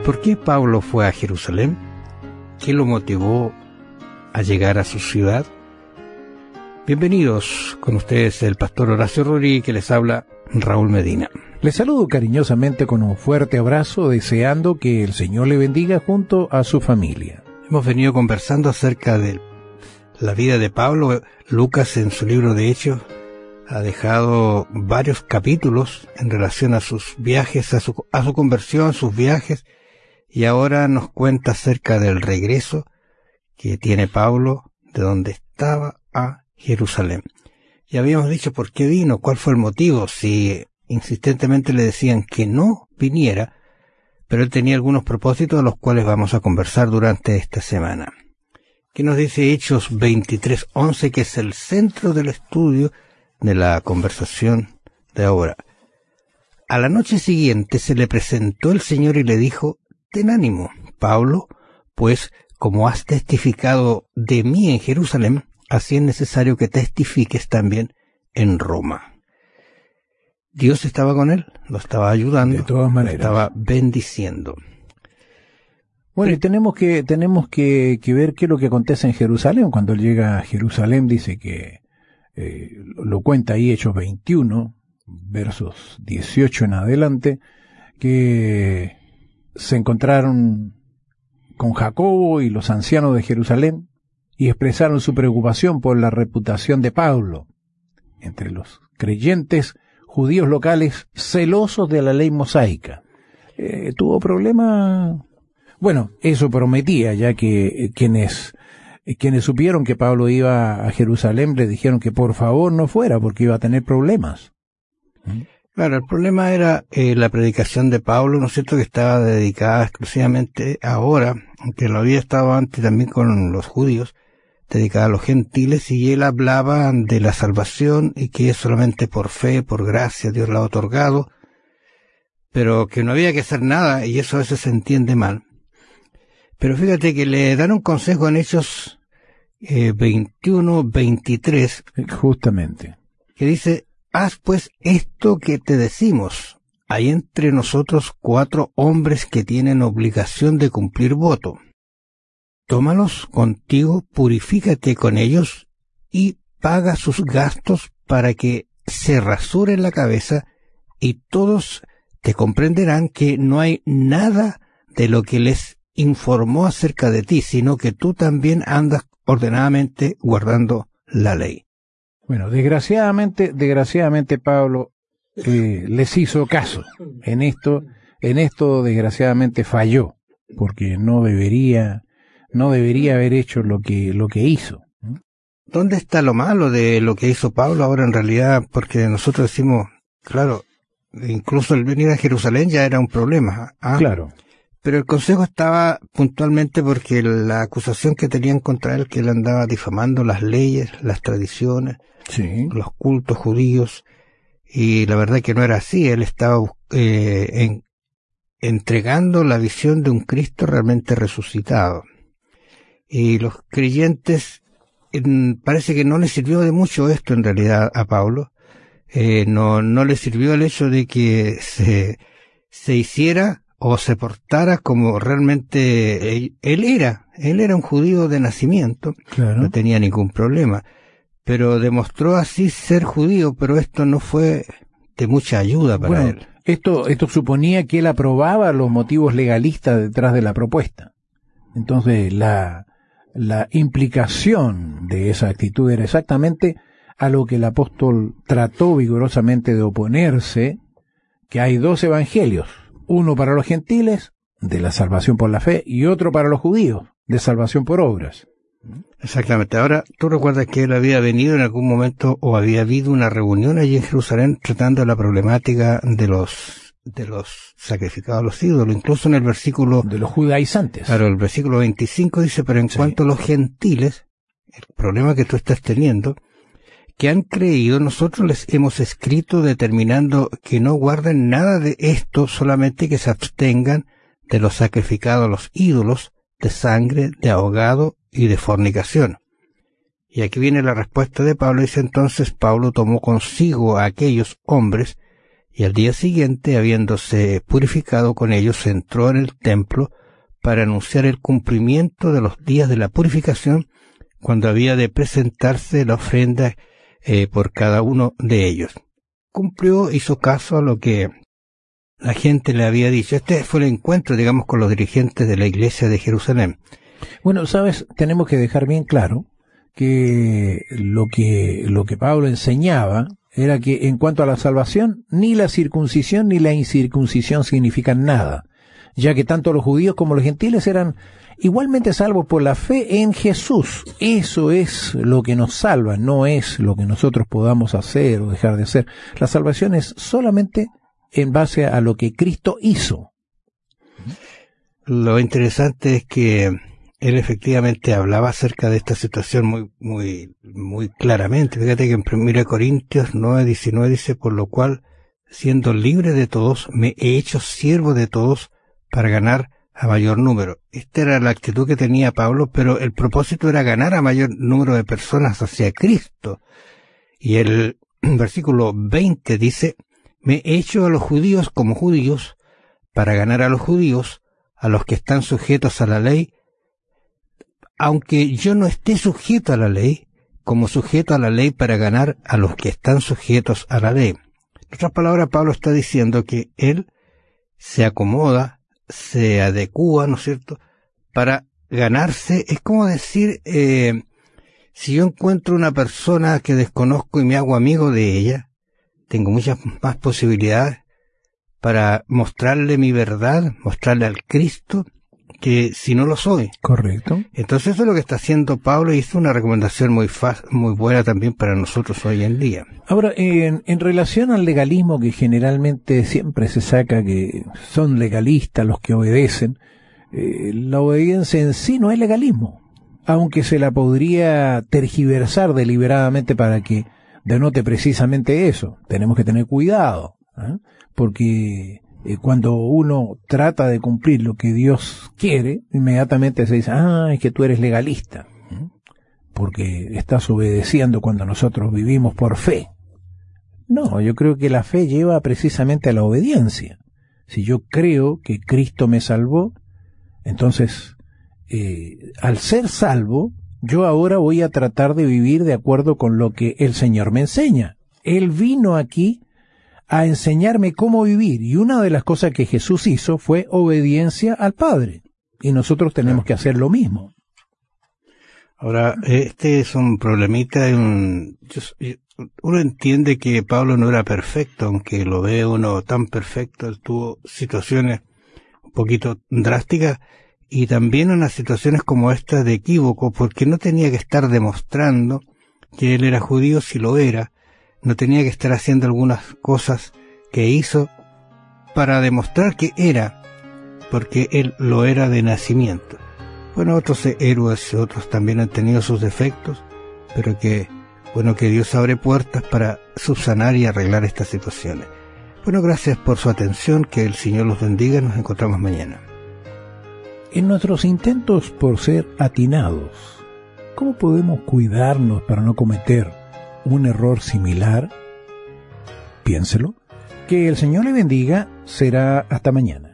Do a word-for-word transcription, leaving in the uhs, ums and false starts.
¿Por qué Pablo fue a Jerusalén? ¿Qué lo motivó a llegar a su ciudad? Bienvenidos, con ustedes el pastor Horacio Rodríguez, que les habla Raúl Medina. Les saludo cariñosamente con un fuerte abrazo, deseando que el Señor le bendiga junto a su familia. Hemos venido conversando acerca de la vida de Pablo. Lucas, en su libro de Hechos, ha dejado varios capítulos en relación a sus viajes, a su, a su conversión, sus viajes, y ahora nos cuenta acerca del regreso que tiene Pablo de donde estaba a Jerusalén. Ya habíamos dicho por qué vino, cuál fue el motivo, si insistentemente le decían que no viniera, pero él tenía algunos propósitos de los cuales vamos a conversar durante esta semana. ¿Qué nos dice Hechos veintitrés once, que es el centro del estudio de la conversación de ahora? A la noche siguiente se le presentó el Señor y le dijo: ten ánimo, Pablo, pues como has testificado de mí en Jerusalén, así es necesario que testifiques también en Roma. Dios estaba con él, lo estaba ayudando, de todas maneras, lo estaba bendiciendo. Bueno, y tenemos que tenemos que, que ver qué es lo que acontece en Jerusalén. Cuando él llega a Jerusalén, dice que, eh, lo cuenta ahí Hechos veintiuno, versos dieciocho en adelante, que se encontraron con Jacobo y los ancianos de Jerusalén y expresaron su preocupación por la reputación de Pablo entre los creyentes judíos locales celosos de la ley mosaica. Eh, tuvo problemas. Bueno, eso prometía, ya que eh, quienes eh, quienes supieron que Pablo iba a Jerusalén le dijeron que por favor no fuera porque iba a tener problemas. ¿Mm? Claro, el problema era eh, la predicación de Pablo, ¿no es cierto?, que estaba dedicada exclusivamente ahora, aunque lo había estado antes también con los judíos, dedicada a los gentiles, y él hablaba de la salvación y que es solamente por fe, por gracia, Dios la ha otorgado, pero que no había que hacer nada, y eso a veces se entiende mal. Pero fíjate que le dan un consejo en Hechos eh, veintiuno veintitrés, justamente, que dice: haz pues esto que te decimos. Hay entre nosotros cuatro hombres que tienen obligación de cumplir voto. Tómalos contigo, purifícate con ellos y paga sus gastos para que se rasuren la cabeza, y todos te comprenderán que no hay nada de lo que les informó acerca de ti, sino que tú también andas ordenadamente guardando la ley. Bueno, desgraciadamente, desgraciadamente Pablo eh, les hizo caso. En esto, en esto desgraciadamente falló, porque no debería, no debería haber hecho lo que, lo que hizo. ¿Dónde está lo malo de lo que hizo Pablo ahora en realidad? Porque nosotros decimos, claro, incluso el venir a Jerusalén ya era un problema. ¿Ah? Claro. Pero el consejo estaba puntualmente porque la acusación que tenían contra él, que él andaba difamando las leyes, las tradiciones, sí, los cultos judíos, y la verdad que no era así. Él estaba eh, en, entregando la visión de un Cristo realmente resucitado. Y los creyentes, en, parece que no les sirvió de mucho esto en realidad a Pablo. Eh, no, no le sirvió el hecho de que se, se hiciera o se portara como realmente él, él era. Él era un judío de nacimiento, claro, no tenía ningún problema, pero demostró así ser judío, pero esto no fue de mucha ayuda para bueno, él. Esto, esto suponía que él aprobaba los motivos legalistas detrás de la propuesta. Entonces, la, la implicación de esa actitud era exactamente a lo que el apóstol trató vigorosamente de oponerse, que hay dos evangelios, uno para los gentiles, de la salvación por la fe, y otro para los judíos, de salvación por obras. Exactamente. Ahora, ¿tú recuerdas que él había venido en algún momento, o había habido una reunión allí en Jerusalén tratando la problemática de los de los sacrificados a los ídolos? Incluso en el versículo... de los judaizantes. Claro, el versículo veinticinco dice: pero en sí. cuanto a los gentiles, el problema que tú estás teniendo, que han creído, nosotros les hemos escrito determinando que no guarden nada de esto, solamente que se abstengan de los sacrificados a los ídolos, de sangre, de ahogado y de fornicación. Y aquí viene la respuesta de Pablo. Dice: entonces Pablo tomó consigo a aquellos hombres Y al día siguiente, habiéndose purificado con ellos, entró en el templo para anunciar el cumplimiento de los días de la purificación, cuando había de presentarse la ofrenda eh, por cada uno de ellos. Cumplió, hizo caso a lo que la gente le había dicho. Este fue el encuentro, digamos, con los dirigentes de la iglesia de Jerusalén. Bueno, sabes, tenemos que dejar bien claro que lo que, lo que Pablo enseñaba era que en cuanto a la salvación, ni la circuncisión ni la incircuncisión significan nada, ya que tanto los judíos como los gentiles eran igualmente salvos por la fe en Jesús. Eso es lo que nos salva, no es lo que nosotros podamos hacer o dejar de hacer. La salvación es solamente en base a lo que Cristo hizo. Lo interesante es que él efectivamente hablaba acerca de esta situación muy, muy, muy claramente. Fíjate que en primera Corintios nueve diecinueve dice, por lo cual, siendo libre de todos, me he hecho siervo de todos para ganar a mayor número. Esta era la actitud que tenía Pablo, pero el propósito era ganar a mayor número de personas hacia Cristo. Y el versículo veinte dice, me he hecho a los judíos como judíos para ganar a los judíos, a los que están sujetos a la ley, aunque yo no esté sujeto a la ley, como sujeto a la ley para ganar a los que están sujetos a la ley. En otras palabras, Pablo está diciendo que él se acomoda, se adecúa, ¿no es cierto?, para ganarse. Es como decir, eh, si yo encuentro una persona que desconozco y me hago amigo de ella, tengo muchas más posibilidades para mostrarle mi verdad, mostrarle al Cristo, que si no lo soy. Correcto. Entonces eso es lo que está haciendo Pablo, y es una recomendación muy fácil, muy buena también para nosotros hoy en día. Ahora, en, en relación al legalismo, que generalmente siempre se saca que son legalistas los que obedecen, eh, la obediencia en sí no es legalismo, aunque se la podría tergiversar deliberadamente para que denote precisamente eso. Tenemos que tener cuidado, ¿eh? Porque Eh, cuando uno trata de cumplir lo que Dios quiere, inmediatamente se dice, ah, es que tú eres legalista, ¿eh? Porque estás obedeciendo cuando nosotros vivimos por fe. No, yo creo que la fe lleva precisamente a la obediencia. Si yo creo que Cristo me salvó, entonces, eh, al ser salvo, yo ahora voy a tratar de vivir de acuerdo con lo que el Señor me enseña. Él vino aquí a enseñarme cómo vivir, y una de las cosas que Jesús hizo fue obediencia al Padre, y nosotros tenemos que hacer lo mismo. Ahora, este es un problemita, un, uno entiende que Pablo no era perfecto, aunque lo ve uno tan perfecto. Él tuvo situaciones un poquito drásticas, y también unas situaciones como esta de equívoco, porque no tenía que estar demostrando que él era judío si lo era. No tenía que estar haciendo algunas cosas que hizo para demostrar que era, porque él lo era de nacimiento. Bueno, otros héroes, otros también han tenido sus defectos, pero que, bueno, que Dios abre puertas para subsanar y arreglar estas situaciones. Bueno, gracias por su atención, que el Señor los bendiga, nos encontramos mañana. En nuestros intentos por ser atinados, ¿cómo podemos cuidarnos para no cometer un error similar? Piénselo. Que el Señor le bendiga. Será hasta mañana.